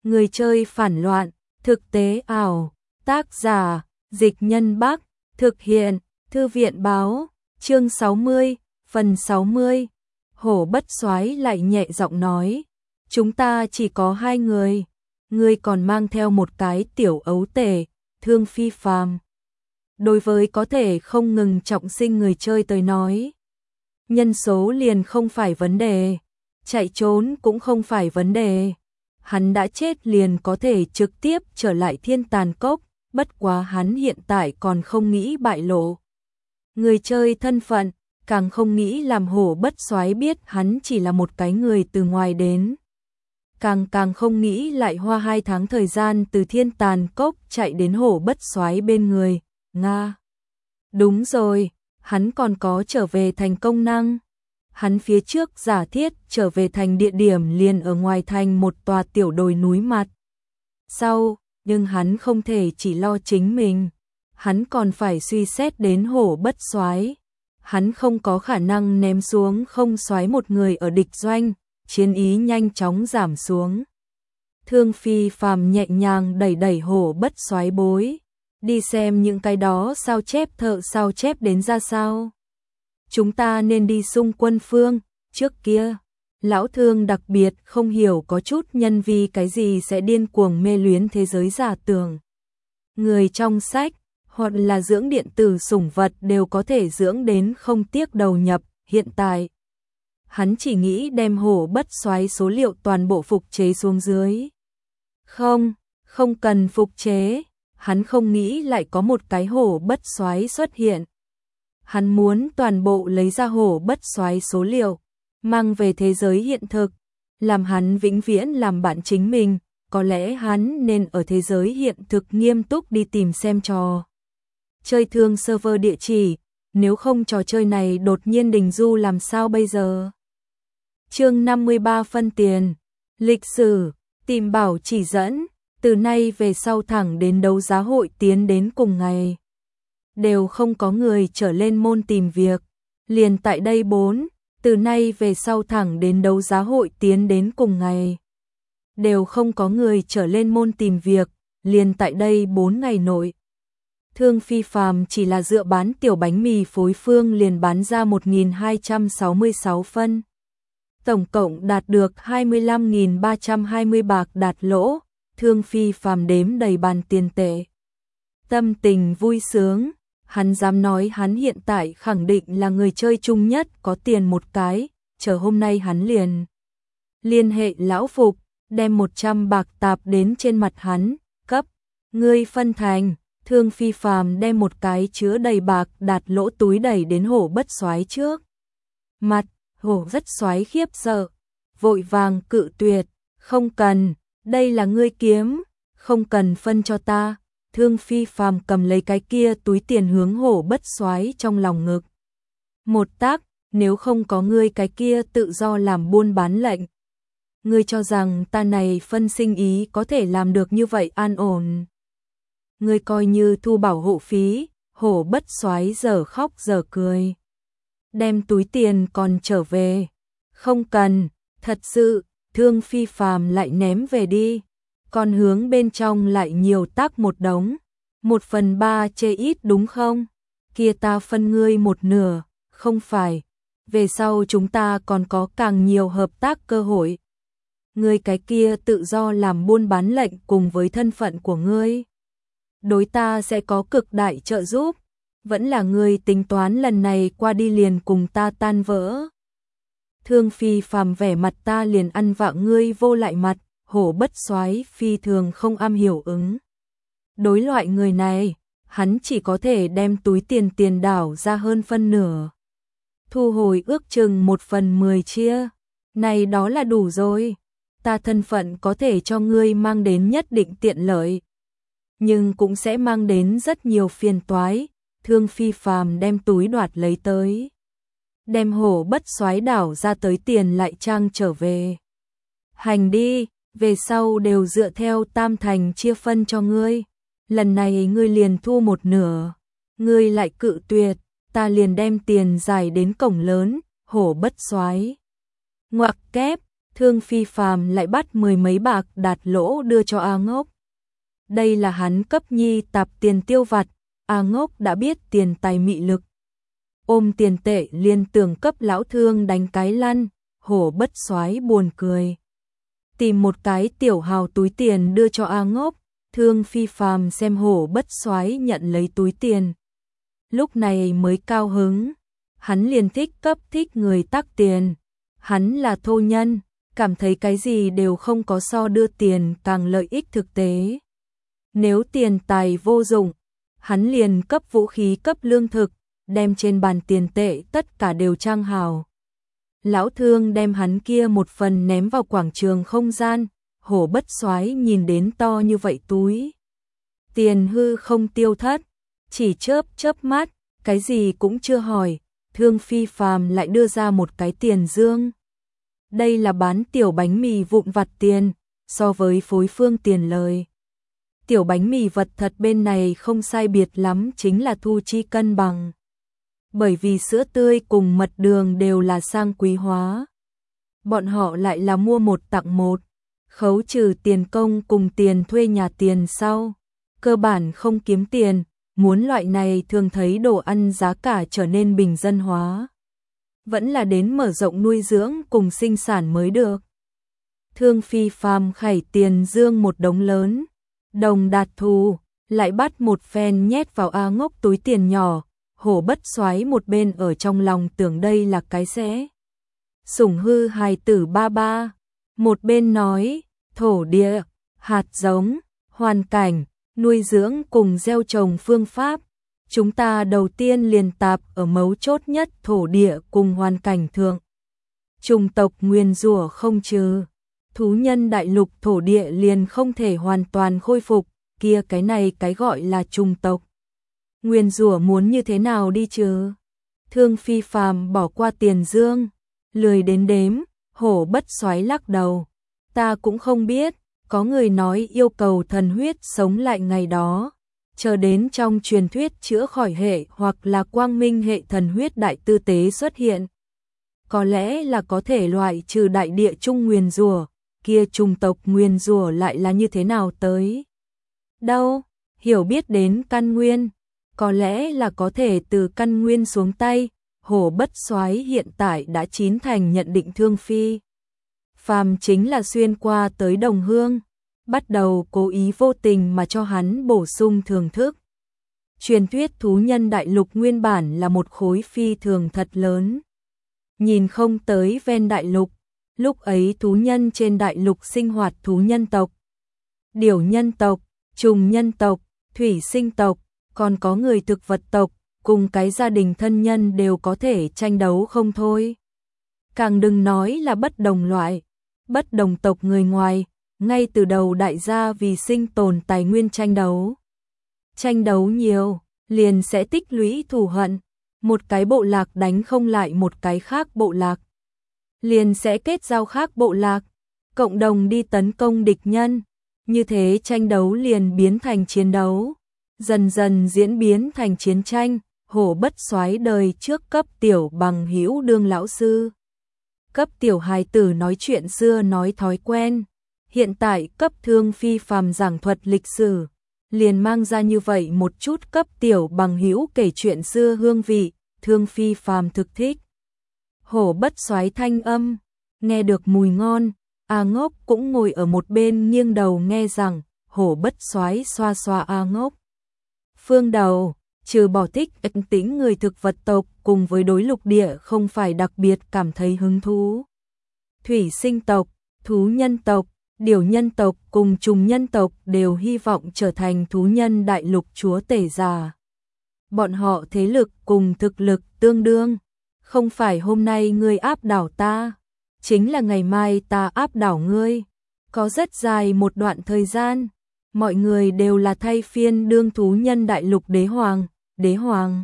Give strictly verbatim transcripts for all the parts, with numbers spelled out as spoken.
Người chơi phản loạn, thực tế ảo, tác giả, Dịch Nhân Bắc, thực hiện, Thư viện báo, chương sáu mươi, phần sáu mươi. Hổ Bất Soái lại nhẹ giọng nói, chúng ta chỉ có hai người, ngươi còn mang theo một cái tiểu ấu tể, Thương Phi Phàm. Đối với có thể không ngừng trọng sinh người chơi tới nói, nhân số liền không phải vấn đề, chạy trốn cũng không phải vấn đề. Hắn đã chết liền có thể trực tiếp trở lại Thiên Tàn Cốc, bất quá hắn hiện tại còn không nghĩ bại lộ người chơi thân phận, càng không nghĩ làm Hổ Bất Soái biết hắn chỉ là một cái người từ ngoài đến. Càng càng không nghĩ lại hoa hai tháng thời gian từ Thiên Tàn Cốc chạy đến Hổ Bất Soái bên người, Nga. Đúng rồi, hắn còn có trở về thành công năng. Hắn phía trước giả thiết trở về thành địa điểm liền ở ngoài thành một tòa tiểu đồi núi mặt. Sau, nhưng hắn không thể chỉ lo chính mình, hắn còn phải suy xét đến Hổ Bất Soái. Hắn không có khả năng ném xuống không soái một người ở địch doanh, chiến ý nhanh chóng giảm xuống. Thương Phi Phàm nhẹ nhàng đẩy đẩy Hổ Bất Soái bối, đi xem những cái đó sao chép thợ sao chép đến ra sao. Chúng ta nên đi xung quân phương, trước kia, lão Thương đặc biệt không hiểu có chút nhân vi cái gì sẽ điên cuồng mê luyến thế giới giả tưởng. Người trong sách, hoặc là dưỡng điện tử sủng vật đều có thể dưỡng đến không tiếc đầu nhập, hiện tại. Hắn chỉ nghĩ đem Hổ Bất Soái số liệu toàn bộ phục chế xuống dưới. Không, không cần phục chế, hắn không nghĩ lại có một cái Hổ Bất Soái xuất hiện. Hắn muốn toàn bộ lấy ra Hổ Bất Soái số liệu, mang về thế giới hiện thực, làm hắn vĩnh viễn làm bạn chính mình, có lẽ hắn nên ở thế giới hiện thực nghiêm túc đi tìm xem trò chơi thương server địa chỉ, nếu không trò chơi này đột nhiên đình du làm sao bây giờ. Chương năm mươi ba phân tiền, lịch sử, tìm bảo chỉ dẫn, từ nay về sau thẳng đến đấu giá hội tiến đến cùng ngày. Đều không có người trở lên môn tìm việc, liền tại đây bốn, từ nay về sau thẳng đến đấu giá hội tiến đến cùng ngày. Đều không có người trở lên môn tìm việc, liền tại đây bốn ngày nội. Thương Phi Phàm chỉ là dựa bán tiểu bánh mì phối phương liền bán ra một nghìn hai trăm sáu mươi sáu phân. Tổng cộng đạt được hai mươi lăm nghìn ba trăm hai mươi bạc đạt lỗ, Thương Phi Phàm đếm đầy bàn tiền tệ. Tâm tình vui sướng, hắn dám nói hắn hiện tại khẳng định là người chơi chung nhất có tiền một cái, chờ hôm nay hắn liền liên hệ lão Phục, đem một trăm bạc tạp đến trên mặt hắn, cấp, ngươi phân thành. Thương Phi Phàm đem một cái chứa đầy bạc đạt lỗ túi đẩy đến Hổ Bất Soái trước mặt. Hổ Bất Soái khiếp sợ, vội vàng cự tuyệt, không cần, đây là ngươi kiếm, không cần phân cho ta. Thương Phi Phàm cầm lấy cái kia túi tiền hướng Hổ Bất Soái trong lòng ngực. Một tác, nếu không có ngươi cái kia tự do làm buôn bán lệnh. Ngươi cho rằng ta này phân sinh ý có thể làm được như vậy an ổn. Ngươi coi như thu bảo hộ phí, Hổ Bất Soái giờ khóc giờ cười. Đem túi tiền còn trở về. Không cần, thật sự, Thương Phi Phàm lại ném về đi. Còn hướng bên trong lại nhiều tác một đống. Một phần ba chê ít đúng không? Kia ta phân ngươi một nửa, không phải. Về sau chúng ta còn có càng nhiều hợp tác cơ hội. Ngươi cái kia tự do làm buôn bán lệnh cùng với thân phận của ngươi. Đối ta sẽ có cực đại trợ giúp. Vẫn là ngươi tính toán lần này qua đi liền cùng ta tan vỡ. Thương Phi Phàm vẻ mặt ta liền ăn vạ ngươi vô lại mặt. Hổ Bất Soái phi thường không am hiểu ứng. Đối loại người này, hắn chỉ có thể đem túi tiền tiền đảo ra hơn phân nửa. Thu hồi ước chừng một phần mười chia. Này đó là đủ rồi. Ta thân phận có thể cho ngươi mang đến nhất định tiện lợi. Nhưng cũng sẽ mang đến rất nhiều phiền toái. Thương Phi Phàm đem túi đoạt lấy tới. Đem Hổ Bất Soái đảo ra tới tiền lại trang trở về. Hành đi, về sau đều dựa theo tam thành chia phân cho ngươi. Lần này ngươi liền thu một nửa. Ngươi lại cự tuyệt, ta liền đem tiền giải đến cổng lớn, Hổ Bất Soái ngoặc kép, Thương Phi Phàm lại bắt mười mấy bạc đạt lỗ đưa cho A Ngốc. Đây là hắn cấp nhi tạp tiền tiêu vặt, A Ngốc đã biết tiền tài mị lực. Ôm tiền tệ liền tưởng cấp lão Thương đánh cái lăn, Hổ Bất Soái buồn cười. Tìm một cái tiểu hào túi tiền đưa cho A Ngốc, Thương Phi Phàm xem Hổ Bất Soái nhận lấy túi tiền. Lúc này mới cao hứng, hắn liền thích cấp thích người tắc tiền. Hắn là thô nhân, cảm thấy cái gì đều không có so đưa tiền càng lợi ích thực tế. Nếu tiền tài vô dụng, hắn liền cấp vũ khí cấp lương thực, đem trên bàn tiền tệ tất cả đều trang hào. Lão Thương đem hắn kia một phần ném vào quảng trường không gian, Hổ Bất Soái nhìn đến to như vậy túi tiền hư không tiêu thất, chỉ chớp chớp mắt, cái gì cũng chưa hỏi, Thương Phi Phàm lại đưa ra một cái tiền dương. Đây là bán tiểu bánh mì vụn vặt tiền, so với phối phương tiền lời. Tiểu bánh mì vật thật bên này không sai biệt lắm, chính là thu chi cân bằng. Bởi vì sữa tươi cùng mật đường đều là sang quý hóa. Bọn họ lại là mua một tặng một, khấu trừ tiền công cùng tiền thuê nhà tiền sau. Cơ bản không kiếm tiền, muốn loại này thường thấy đồ ăn giá cả trở nên bình dân hóa. Vẫn là đến mở rộng nuôi dưỡng cùng sinh sản mới được. Thương Phi Phàm khải tiền dương một đống lớn, đồng đạt thù, lại bắt một phen nhét vào A Ngốc túi tiền nhỏ. Hổ Bất Soái một bên ở trong lòng tưởng đây là cái sẽ sủng hư hài tử ba ba, một bên nói, thổ địa, hạt giống, hoàn cảnh, nuôi dưỡng cùng gieo trồng phương pháp. Chúng ta đầu tiên liền tạp ở mấu chốt nhất thổ địa cùng hoàn cảnh thượng. Chủng tộc nguyên rủa không trừ, thú nhân đại lục thổ địa liền không thể hoàn toàn khôi phục, kia cái này cái gọi là chủng tộc nguyên rủa muốn như thế nào đi chứ? Thương Phi Phàm bỏ qua tiền dương, lười đến đếm, Hổ Bất Soái lắc đầu. Ta cũng không biết, có người nói yêu cầu thần huyết sống lại ngày đó, chờ đến trong truyền thuyết chữa khỏi hệ hoặc là quang minh hệ thần huyết đại tư tế xuất hiện. Có lẽ là có thể loại trừ đại địa trung nguyên rủa, kia chủng tộc nguyên rủa lại là như thế nào tới? Đâu, hiểu biết đến căn nguyên. Có lẽ là có thể từ căn nguyên xuống tay, Hổ Bất Soái hiện tại đã chín thành nhận định Thương Phi Phàm chính là xuyên qua tới đồng hương, bắt đầu cố ý vô tình mà cho hắn bổ sung thưởng thức. Truyền thuyết thú nhân đại lục nguyên bản là một khối phi thường thật lớn. Nhìn không tới ven đại lục, lúc ấy thú nhân trên đại lục sinh hoạt thú nhân tộc, điểu nhân tộc, trùng nhân tộc, thủy sinh tộc, còn có người thực vật tộc, cùng cái gia đình thân nhân đều có thể tranh đấu không thôi. Càng đừng nói là bất đồng loại, bất đồng tộc người ngoài, ngay từ đầu đại gia vì sinh tồn tài nguyên tranh đấu. Tranh đấu nhiều, liền sẽ tích lũy thù hận, một cái bộ lạc đánh không lại một cái khác bộ lạc. Liền sẽ kết giao khác bộ lạc, cộng đồng đi tấn công địch nhân, như thế tranh đấu liền biến thành chiến đấu. Dần dần diễn biến thành chiến tranh, Hổ Bất Soái đời trước cấp tiểu bằng hữu đương lão sư. Cấp tiểu hài tử nói chuyện xưa nói thói quen, hiện tại cấp Thương Phi Phàm giảng thuật lịch sử, liền mang ra như vậy một chút cấp tiểu bằng hữu kể chuyện xưa hương vị, Thương Phi Phàm thực thích. Hổ Bất Soái thanh âm, nghe được mùi ngon, A Ngốc cũng ngồi ở một bên nghiêng đầu nghe rằng, Hổ Bất Soái xoa xoa A Ngốc phương đầu, trừ bỏ thích ấn tính người thực vật tộc cùng với đối lục địa không phải đặc biệt cảm thấy hứng thú. Thủy sinh tộc, thú nhân tộc, điểu nhân tộc cùng trùng nhân tộc đều hy vọng trở thành thú nhân đại lục chúa tể già. Bọn họ thế lực cùng thực lực tương đương, không phải hôm nay ngươi áp đảo ta, chính là ngày mai ta áp đảo ngươi. Có rất dài một đoạn thời gian, mọi người đều là thay phiên đương thú nhân đại lục đế hoàng, đế hoàng.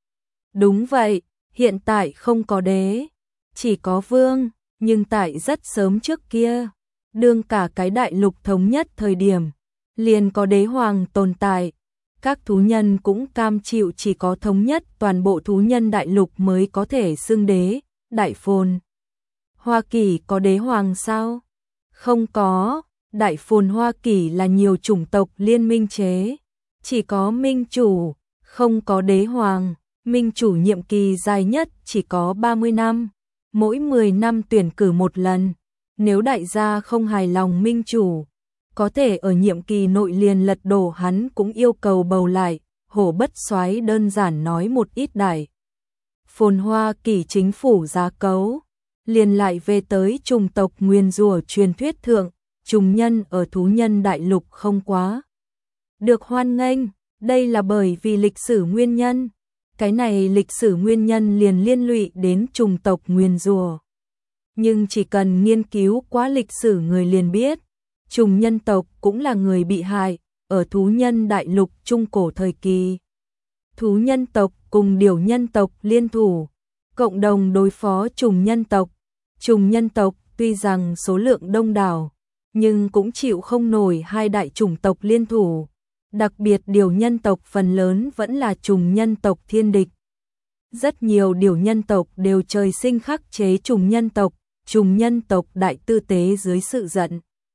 Đúng vậy, hiện tại không có đế, chỉ có vương, nhưng tại rất sớm trước kia, đương cả cái đại lục thống nhất thời điểm, liền có đế hoàng tồn tại. Các thú nhân cũng cam chịu chỉ có thống nhất toàn bộ thú nhân đại lục mới có thể xưng đế, đại phồn. Hoa Kỳ có đế hoàng sao? Không có, Đại Phồn Hoa Kỳ là nhiều chủng tộc liên minh chế, chỉ có minh chủ, không có đế hoàng, minh chủ nhiệm kỳ dài nhất chỉ có ba mươi năm, mỗi mười năm tuyển cử một lần, nếu đại gia không hài lòng minh chủ, có thể ở nhiệm kỳ nội liền lật đổ hắn cũng yêu cầu bầu lại. Hổ Bất Soái đơn giản nói một ít Đại Phồn Hoa Kỳ chính phủ giá cấu, liền lại về tới chủng tộc nguyên rủa truyền thuyết thượng, trùng nhân ở thú nhân đại lục không quá được hoan nghênh, đây là bởi vì lịch sử nguyên nhân. Cái này lịch sử nguyên nhân liền liên lụy đến chủng tộc nguyên rủa. Nhưng chỉ cần nghiên cứu quá lịch sử người liền biết, trùng nhân tộc cũng là người bị hại, ở thú nhân đại lục trung cổ thời kỳ. Thú nhân tộc cùng điểu nhân tộc liên thủ, cộng đồng đối phó trùng nhân tộc. Trùng nhân tộc tuy rằng số lượng đông đảo, nhưng cũng chịu không nổi hai đại chủng tộc liên thủ. Đặc biệt điểu nhân tộc phần lớn vẫn là trùng nhân tộc thiên địch. Rất nhiều điểu nhân tộc đều trời sinh khắc chế trùng nhân tộc, trùng nhân tộc đại tư tế dưới sự giận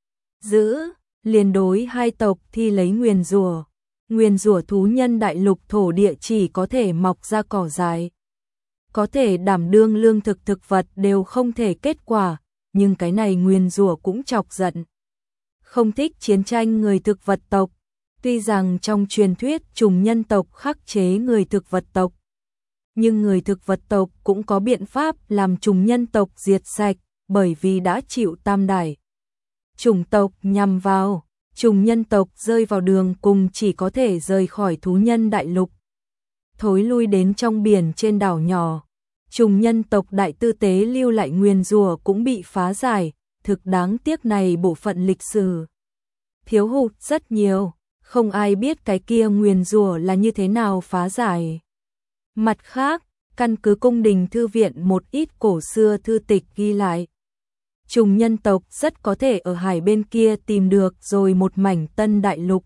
dữ, liền đối hai tộc thi lấy nguyền rủa. Nguyền rủa thú nhân đại lục thổ địa chỉ có thể mọc ra cỏ dại, có thể đảm đương lương thực thực vật đều không thể kết quả, nhưng cái này nguyền rủa cũng chọc giận. Không thích chiến tranh người thực vật tộc, tuy rằng trong truyền thuyết trùng nhân tộc khắc chế người thực vật tộc, nhưng người thực vật tộc cũng có biện pháp làm trùng nhân tộc diệt sạch, bởi vì đã chịu tam đại chủng tộc nhằm vào, trùng nhân tộc rơi vào đường cùng chỉ có thể rời khỏi thú nhân đại lục, thối lui đến trong biển trên đảo nhỏ. Trùng nhân tộc đại tư tế lưu lại nguyền rủa cũng bị phá giải, thực đáng tiếc này bộ phận lịch sử thiếu hụt rất nhiều, không ai biết cái kia nguyền rủa là như thế nào phá giải. Mặt khác, căn cứ cung đình thư viện một ít cổ xưa thư tịch ghi lại, trùng nhân tộc rất có thể ở hải bên kia tìm được rồi một mảnh tân đại lục,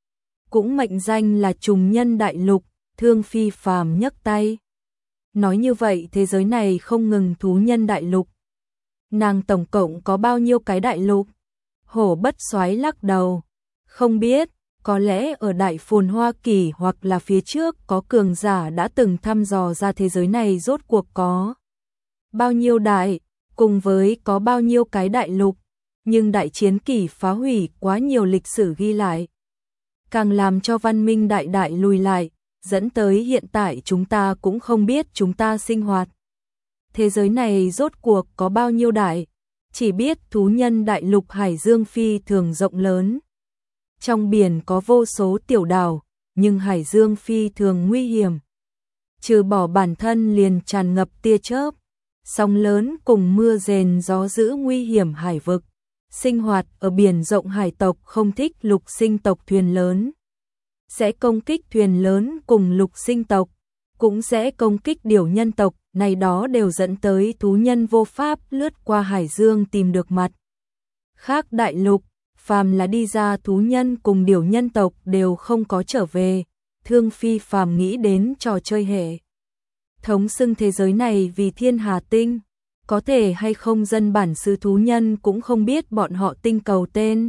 cũng mệnh danh là trùng nhân đại lục. Thương Phi Phàm nhấc tay nói như vậy thế giới này không ngừng thú nhân đại lục. Nàng tổng cộng có bao nhiêu cái đại lục? Hổ Bất Soái lắc đầu, không biết, có lẽ ở Đại Phồn Hoa Kỳ hoặc là phía trước có cường giả đã từng thăm dò ra thế giới này rốt cuộc có bao nhiêu đại, cùng với có bao nhiêu cái đại lục, nhưng đại chiến kỷ phá hủy quá nhiều lịch sử ghi lại, càng làm cho văn minh đại đại lùi lại, dẫn tới hiện tại chúng ta cũng không biết chúng ta sinh hoạt thế giới này rốt cuộc có bao nhiêu đại, chỉ biết thú nhân đại lục hải dương phi thường rộng lớn. Trong biển có vô số tiểu đảo, nhưng hải dương phi thường nguy hiểm. Trừ bỏ bản thân liền tràn ngập tia chớp, sóng lớn cùng mưa rền gió dữ nguy hiểm hải vực. Sinh hoạt ở biển rộng hải tộc không thích lục sinh tộc thuyền lớn, sẽ công kích thuyền lớn cùng lục sinh tộc, cũng sẽ công kích điểu nhân tộc, này đó đều dẫn tới thú nhân vô pháp lướt qua hải dương tìm được mặt khác đại lục. Phàm là đi ra thú nhân cùng điểu nhân tộc đều không có trở về. Thương Phi Phàm nghĩ đến trò chơi hệ thống xưng thế giới này vì Thiên Hà Tinh, có thể hay không dân bản xứ thú nhân cũng không biết bọn họ tinh cầu tên.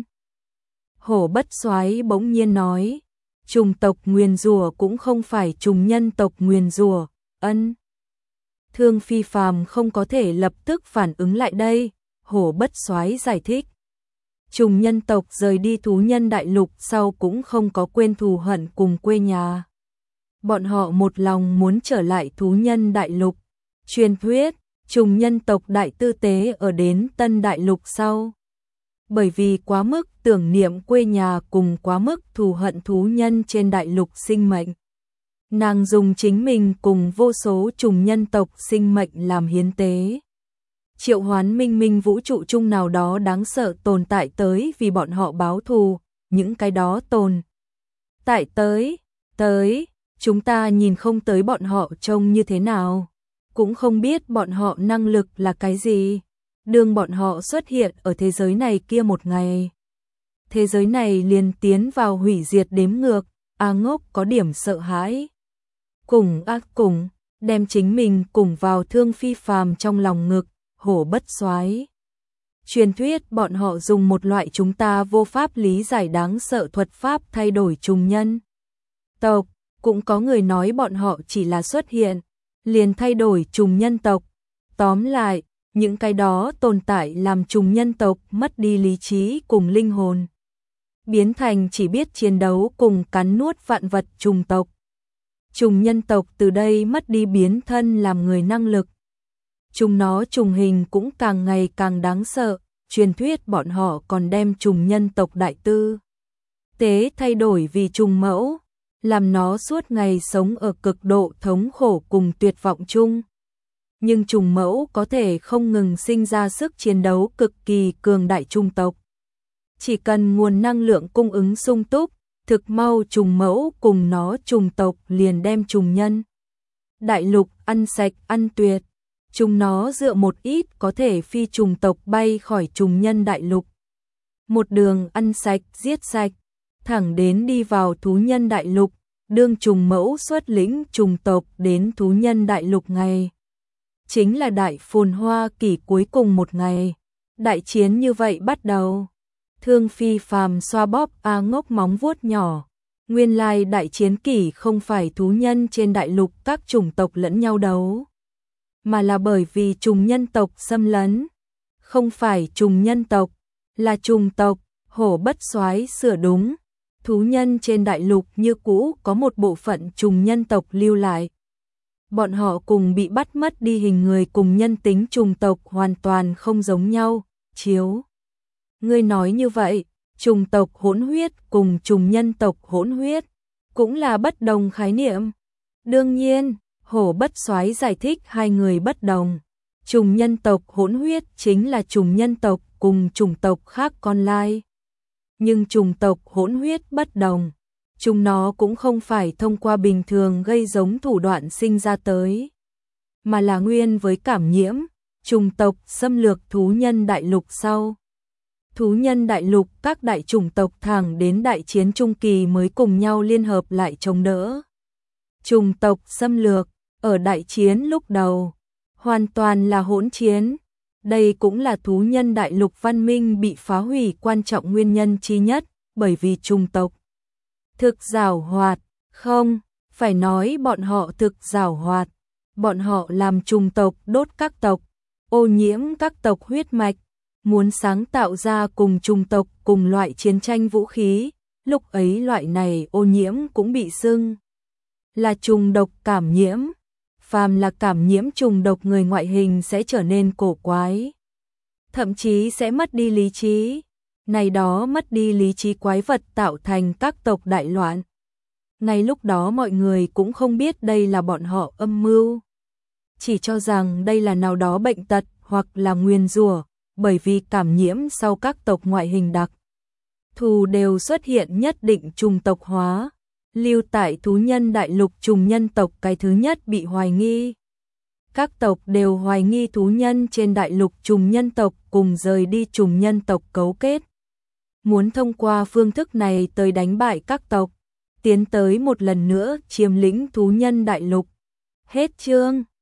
Hổ Bất Soái bỗng nhiên nói, trùng tộc nguyền rủa cũng không phải trùng nhân tộc nguyền rủa. Ân. Thương Phi Phàm không có thể lập tức phản ứng lại đây, Hổ Bất Soái giải thích. Trùng nhân tộc rời đi thú nhân đại lục sau cũng không có quên thù hận cùng quê nhà. Bọn họ một lòng muốn trở lại thú nhân đại lục. Truyền thuyết, trùng nhân tộc đại tư tế ở đến tân đại lục sau. Bởi vì quá mức tưởng niệm quê nhà cùng quá mức thù hận thú nhân trên đại lục sinh mệnh, nàng dùng chính mình cùng vô số trùng nhân tộc sinh mệnh làm hiến tế, triệu hoán minh minh vũ trụ chung nào đó đáng sợ tồn tại tới vì bọn họ báo thù. Những cái đó tồn tại tới, tới, chúng ta nhìn không tới bọn họ trông như thế nào, cũng không biết bọn họ năng lực là cái gì. Đương bọn họ xuất hiện ở thế giới này kia một ngày, thế giới này liền tiến vào hủy diệt đếm ngược. A Ngốc có điểm sợ hãi. Cùng ác cùng, đem chính mình cùng vào Thương Phi Phàm trong lòng ngực, hổ bất soái. Truyền thuyết bọn họ dùng một loại chúng ta vô pháp lý giải đáng sợ thuật pháp thay đổi trùng nhân tộc, cũng có người nói bọn họ chỉ là xuất hiện, liền thay đổi trùng nhân tộc. Tóm lại, những cái đó tồn tại làm trùng nhân tộc mất đi lý trí cùng linh hồn, biến thành chỉ biết chiến đấu cùng cắn nuốt vạn vật trùng tộc. Trùng nhân tộc từ đây mất đi biến thân làm người năng lực. Chúng nó trùng hình cũng càng ngày càng đáng sợ, truyền thuyết bọn họ còn đem trùng nhân tộc đại tư tế thay đổi vì trùng mẫu, làm nó suốt ngày sống ở cực độ thống khổ cùng tuyệt vọng chung. Nhưng trùng mẫu có thể không ngừng sinh ra sức chiến đấu cực kỳ cường đại trùng tộc. Chỉ cần nguồn năng lượng cung ứng sung túc, thực mau trùng mẫu cùng nó trùng tộc liền đem trùng nhân đại lục ăn sạch ăn tuyệt. Chúng nó dựa một ít có thể phi trùng tộc bay khỏi trùng nhân đại lục. Một đường ăn sạch giết sạch, thẳng đến đi vào thú nhân đại lục, đương trùng mẫu xuất lĩnh trùng tộc đến thú nhân đại lục ngày. Chính là đại phồn hoa kỷ cuối cùng một ngày. Đại chiến như vậy bắt đầu. Thương Phi Phàm xoa bóp A Ngốc móng vuốt nhỏ. Nguyên lai đại chiến kỷ không phải thú nhân trên đại lục các chủng tộc lẫn nhau đấu, mà là bởi vì trùng nhân tộc xâm lấn. Không phải trùng nhân tộc, là trùng tộc. Hổ bất soái sửa đúng. Thú nhân trên đại lục như cũ có một bộ phận trùng nhân tộc lưu lại. Bọn họ cùng bị bắt mất đi hình người cùng nhân tính trùng tộc hoàn toàn không giống nhau. Chiếu ngươi nói như vậy, trùng tộc hỗn huyết cùng trùng nhân tộc hỗn huyết cũng là bất đồng khái niệm. Đương nhiên, Hổ bất soái giải thích hai người bất đồng. Trùng nhân tộc hỗn huyết chính là trùng nhân tộc cùng trùng tộc khác con lai. Nhưng trùng tộc hỗn huyết bất đồng. Chúng nó cũng không phải thông qua bình thường gây giống thủ đoạn sinh ra tới, mà là nguyên với cảm nhiễm. Trùng tộc xâm lược thú nhân đại lục sau. Thú nhân đại lục các đại chủng tộc thẳng đến đại chiến trung kỳ mới cùng nhau liên hợp lại chống đỡ. Trùng tộc xâm lược, ở đại chiến lúc đầu, hoàn toàn là hỗn chiến. Đây cũng là thú nhân đại lục văn minh bị phá hủy quan trọng nguyên nhân chi nhất, bởi vì trùng tộc thực giảo hoạt, không, phải nói bọn họ thực giảo hoạt. Bọn họ làm trùng tộc đốt các tộc, ô nhiễm các tộc huyết mạch, muốn sáng tạo ra cùng trùng tộc cùng loại chiến tranh vũ khí. Lúc ấy loại này ô nhiễm cũng bị xưng là trùng độc cảm nhiễm. Phàm là cảm nhiễm trùng độc người ngoại hình sẽ trở nên cổ quái, thậm chí sẽ mất đi lý trí. Này đó mất đi lý trí quái vật tạo thành các tộc đại loạn. Ngay lúc đó mọi người cũng không biết đây là bọn họ âm mưu, chỉ cho rằng đây là nào đó bệnh tật hoặc là nguyền rủa, bởi vì cảm nhiễm sau các tộc ngoại hình đặc thù đều xuất hiện nhất định trùng tộc hóa. Lưu tại thú nhân đại lục trùng nhân tộc cái thứ nhất bị hoài nghi. Các tộc đều hoài nghi thú nhân trên đại lục trùng nhân tộc cùng rời đi trùng nhân tộc cấu kết, muốn thông qua phương thức này tới đánh bại các tộc, tiến tới một lần nữa chiếm lĩnh thú nhân đại lục. Hết chương.